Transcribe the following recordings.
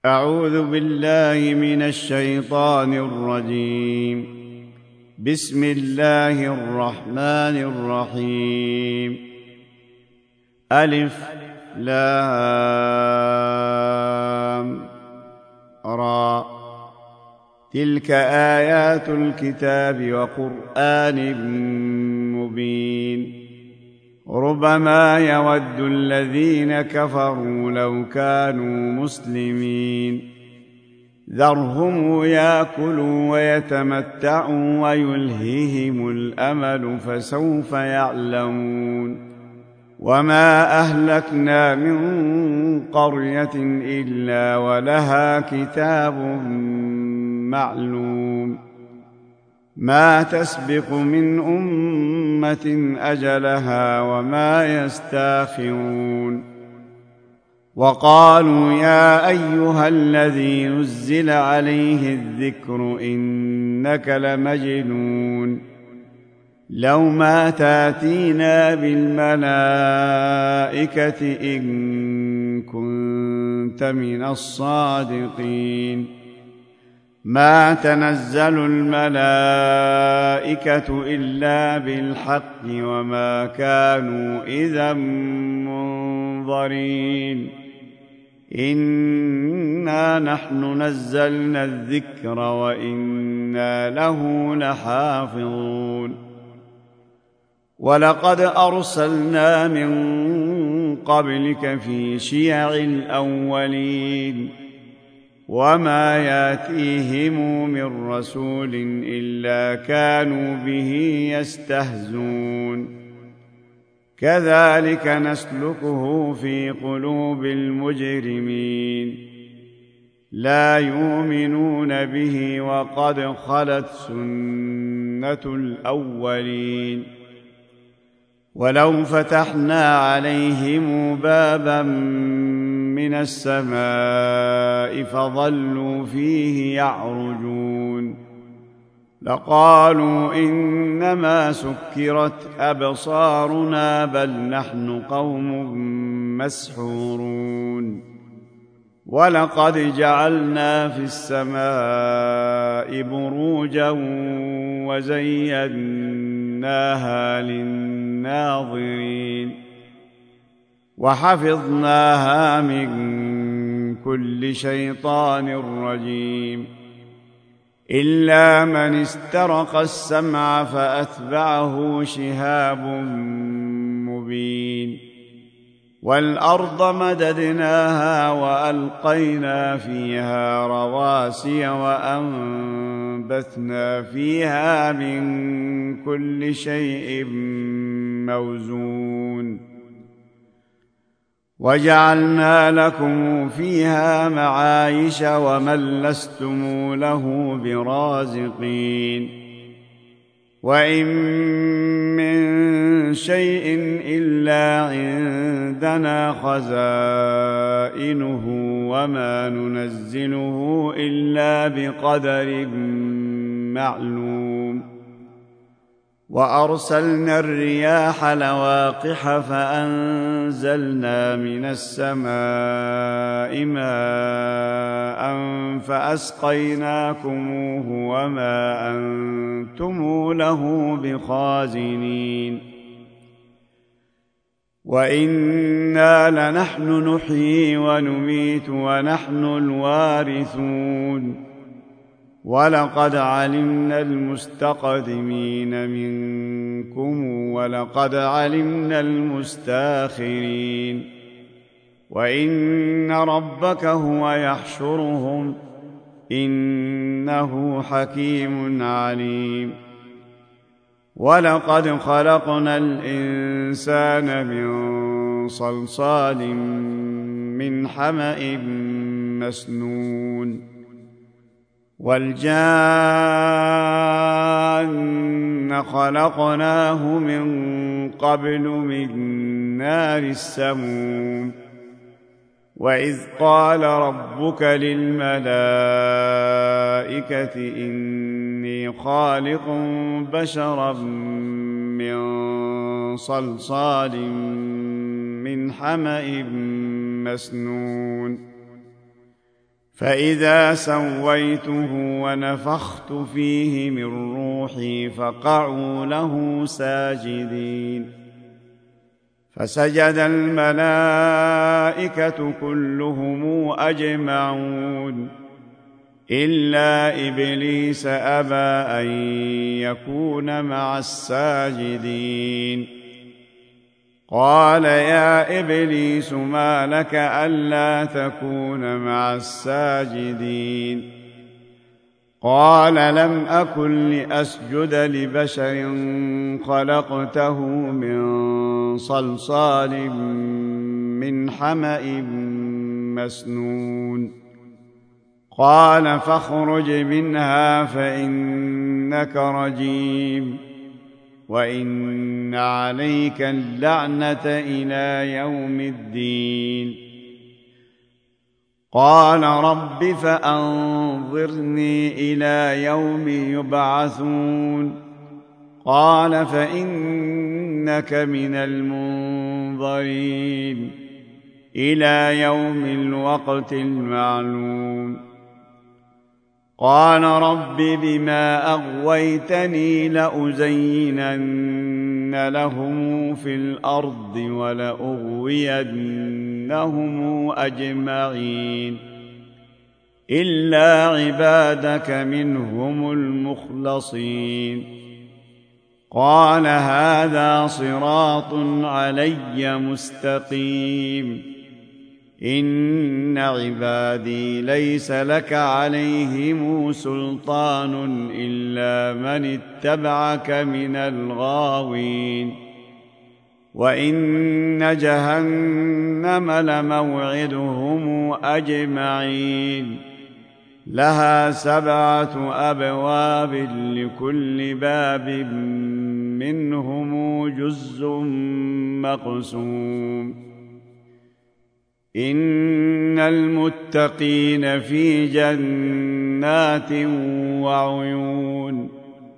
أعوذ بالله من الشيطان الرجيم. بسم الله الرحمن الرحيم. ألف لام را. تلك آيات الكتاب وقرآن مبين. ربما يود الذين كفروا لو كانوا مسلمين. ذرهم ياكلوا ويتمتعوا ويلههم الأمل فسوف يعلمون. وما أهلكنا من قرية إلا ولها كتاب معلوم. ما تسبق من أمة أجلها وما يستاخرون. وقالوا يا أيها الذي نزل عليه الذكر إنك لمجنون. لو ما تاتينا بالملائكة إن كنت من الصادقين. ما تنزل الملائكة إلا بالحق وما كانوا إذا منظرين. إنا نحن نزلنا الذكر وإنا له لحافظون. ولقد أرسلنا من قبلك في شيع الأولين وما ياتيهم من رسول إلا كانوا به يستهزون. كذلك نسلكه في قلوب المجرمين. لا يؤمنون به وقد خلت سنة الأولين. ولو فتحنا عليهم بابا من السماء فظلوا فيه يعرجون لقالوا إنما سكرت أبصارنا بل نحن قوم مسحورون. ولقد جعلنا في السماء بروجا وزيناها للناظرين وحفظناها من كل شيطان رجيم. إلا من استرق السمع فأتبعه شهاب مبين. والأرض مددناها وألقينا فيها رواسي وأنبتنا فيها من كل شيء موزون. وجعلنا لكم فيها معايش ومن لستم له برازقين. وإن من شيء إلا عندنا خزائنه وما ننزله إلا بقدر معلوم. وأرسلنا الرياح لواقح فأنزلنا من السماء ماء فأسقيناكموه وما أنتم له بخازنين. وإنا لنحن نحيي ونميت ونحن الوارثون. ولقد علمنا المستقدمين منكم ولقد علمنا المستاخرين. وإن ربك هو يحشرهم إنه حكيم عليم. ولقد خلقنا الإنسان من صلصال من حمأ مسنون. والجان خلقناه من قبل من نار السموم. وإذ قال ربك للملائكة إني خالق بشرا من صلصال من حمأ مسنون فإذا سويته ونفخت فيه من روحي فقعوا له ساجدين فسجد الملائكة كلهم أجمعون إلا إبليس أبى أن يكون مع الساجدين قال يا إبليس ما لك ألا تكون مع الساجدين قال لم أكن لأسجد لبشر خلقته من صلصال من حمأ مسنون قال فاخرج منها فإنك رجيم وإن عليك اللعنة إلى يوم الدين قال رب فأنظرني إلى يوم يبعثون قال فإنك من المنظرين إلى يوم الوقت المعلوم قال رب بما أغويتني لأزينن لهم في الأرض ولأغوينهم أجمعين إلا عبادك منهم المخلصين قال هذا صراط علي مستقيم إن عبادي ليس لك عليهم سلطان إلا من اتبعك من الغاوين وإن جهنم لموعدهم أجمعين لها 7 أبواب لكل باب منهم جزء مقسوم إن المتقين في جنات وعيون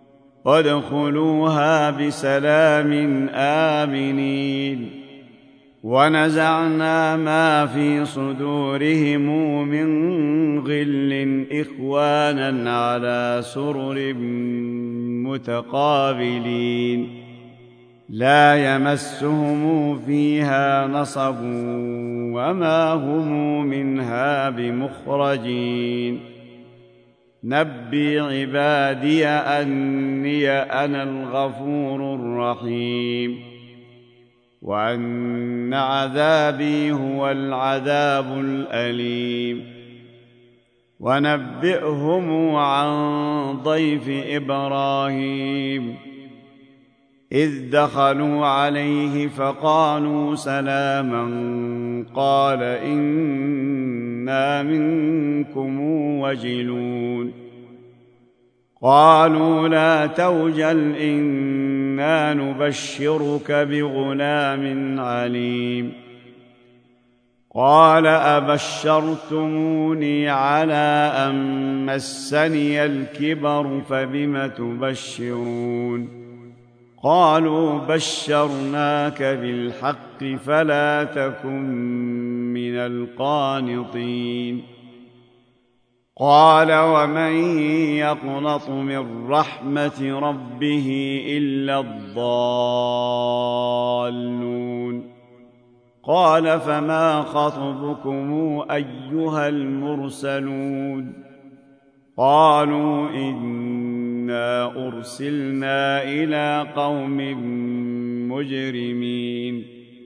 ادخلوها بسلام آمنين ونزعنا ما في صدورهم من غل إخوانا على سرر متقابلين لا يمسهم فيها نصب وما هم منها بمخرجين نبي عبادي أني أنا الغفور الرحيم وأن عذابي هو العذاب الأليم ونبئهم عن ضيف إبراهيم إذ دخلوا عليه فقالوا سلاما قال إنا منكم وجلون قالوا لا توجل إنا نبشرك بغلام عليم قال أبشرتموني على أن مسني الكبر فبم تبشرون قالوا بشرناك بالحق فلا تكن من القانطين قال ومن يقنط من رحمة ربه إلا الضالون قال فما خطبكم أيها المرسلون قالوا إنا أرسلنا إلى قوم مجرمين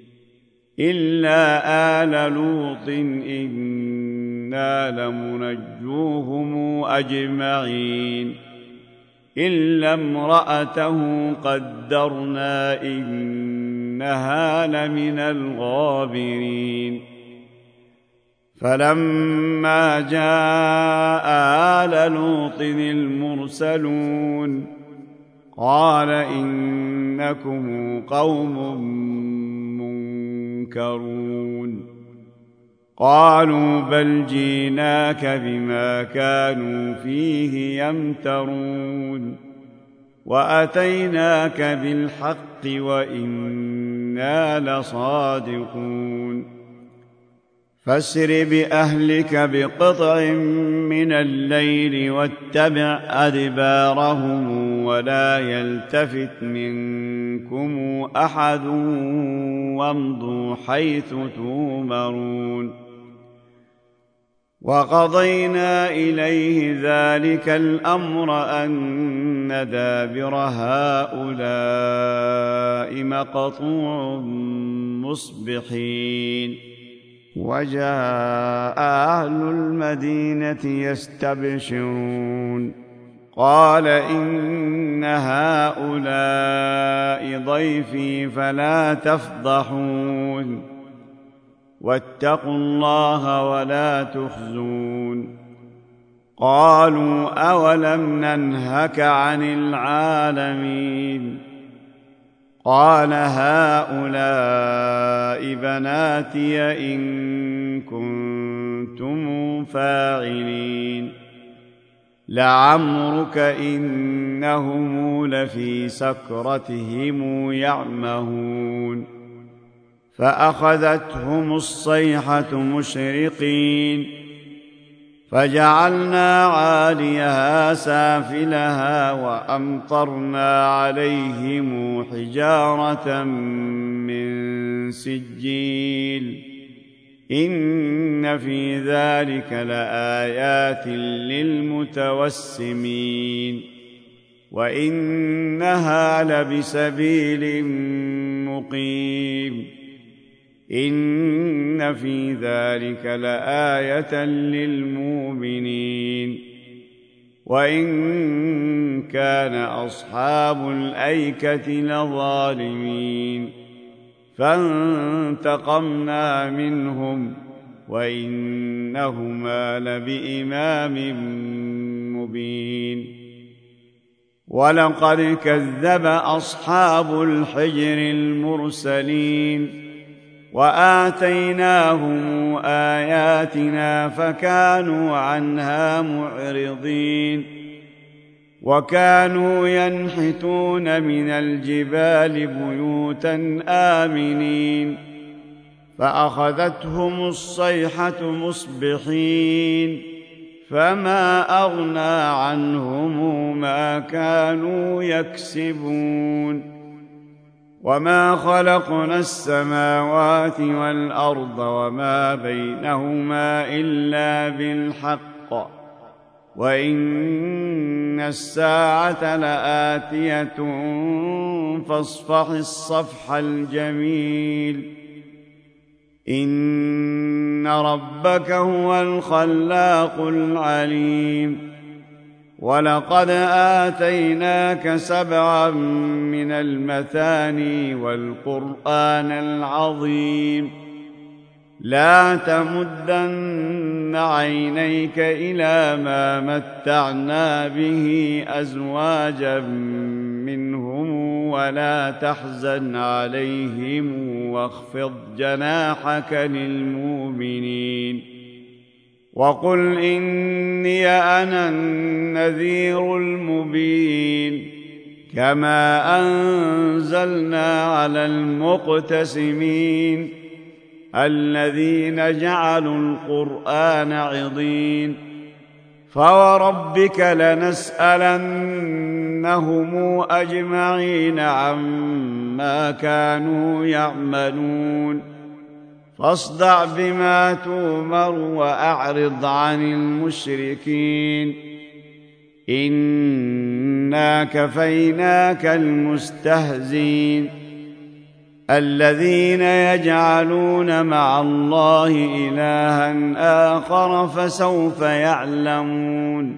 إلا آل لوط إنا لمنجوهم أجمعين إلا امرأته قدرنا إنها لمن الغابرين فلما جاء آل لوط المرسلون قال إنكم قوم منكرون قالوا بل جئناك بما كانوا فيه يمترون وأتيناك بالحق وإنا لصادقون فاسر بأهلك بقطع من الليل واتبع أدبارهم ولا يلتفت منكم أحد وامضوا حيث تؤمرون وقضينا إليه ذلك الأمر أن دابر هؤلاء مقطوع مصبحين وجاء أهل المدينة يستبشرون قال إن هؤلاء ضيفي فلا تفضحون واتقوا الله ولا تخزون قالوا أولم ننهك عن العالمين قال هؤلاء بناتي إن كنتم فاعلين لعمرك إنهم لفي سكرتهم يعمهون فأخذتهم الصيحة مشرقين فجعلنا عاليها سافلها وأمطرنا عليهم حجارة من سجيل إن في ذلك لآيات للمتوسمين وإنها لبسبيل مقيم إن في ذلك لآية للمؤمنين وإن كان أصحاب الأيكة لظالمين فانتقمنا منهم وإنهما لبإمام مبين ولقد كذب أصحاب الحجر المرسلين وآتيناهم آياتنا فكانوا عنها معرضين وكانوا ينحتون من الجبال بيوتا آمنين فأخذتهم الصيحة مصبحين فما أغنى عنهم ما كانوا يكسبون وما خلقنا السماوات والأرض وما بينهما إلا بالحق وإن الساعة لآتية فاصفح الصفح الجميل إن ربك هو الخلاق العليم ولقد آتيناك 7 من المثاني والقرآن العظيم لا تمدن عينيك إلى ما متعنا به أزواجا منهم ولا تحزن عليهم واخفض جناحك للمؤمنين وقل إني أنا النذير المبين كما أنزلنا على المقتسمين الذين جعلوا القرآن عضين فوربك لنسألنهم أجمعين عما كانوا يعملون فاصدع بما تؤمر وأعرض عن المشركين إنا كفيناك المستهزين الذين يجعلون مع الله إلها آخر فسوف يعلمون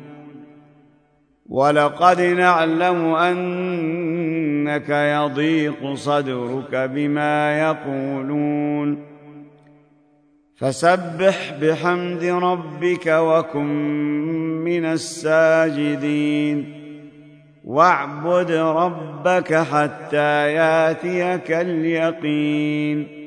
ولقد نعلم أنك يضيق صدرك بما يقولون فسبح بحمد ربك وكن من الساجدين واعبد ربك حتى ياتيك اليقين